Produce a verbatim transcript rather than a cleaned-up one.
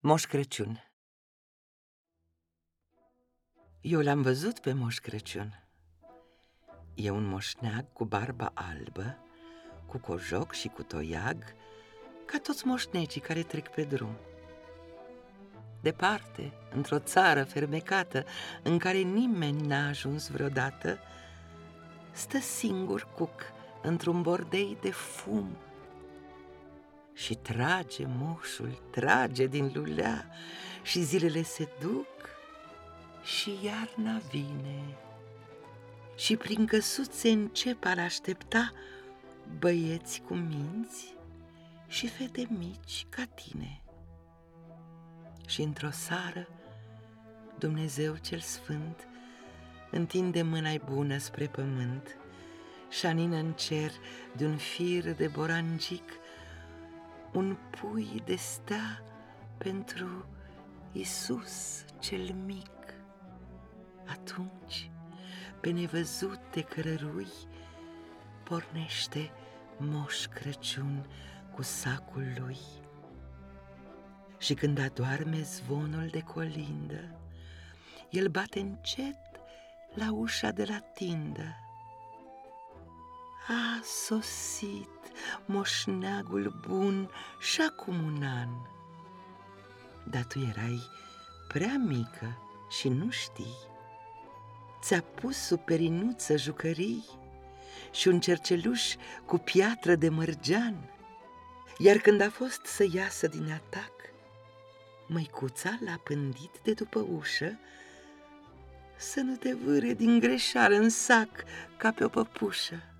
Moș Crăciun. Eu l-am văzut pe Moș Crăciun. E un moșneag cu barbă albă, cu cojoc și cu toiag, ca toți moșnegii care trec pe drum. Departe, într-o țară fermecată, în care nimeni n-a ajuns vreodată, stă singur cuc într-un bordei de fum. Și trage moșul, trage din lulea, și zilele se duc și iarna vine. Și prin căsuțe încep a-l aștepta băieți cu minți și fete mici ca tine. Și într-o seară Dumnezeu cel Sfânt întinde mâna-i bună spre pământ și anină în cer de-un fir de borangic un pui de stea pentru Iisus cel mic. Atunci, pe nevăzute cărărui, pornește Moș Crăciun cu sacul lui. Și când adoarme zvonul de colindă, el bate încet la ușa de la tindă. A sosit moșneagul bun și acum un an, dar tu erai prea mică și nu știi. Ți-a pus sub perinuță jucării și un cerceluș cu piatră de mărgean, iar când a fost să iasă din atac, măicuța l-a pândit de după ușă să nu te vâre din greșeală în sac ca pe o păpușă.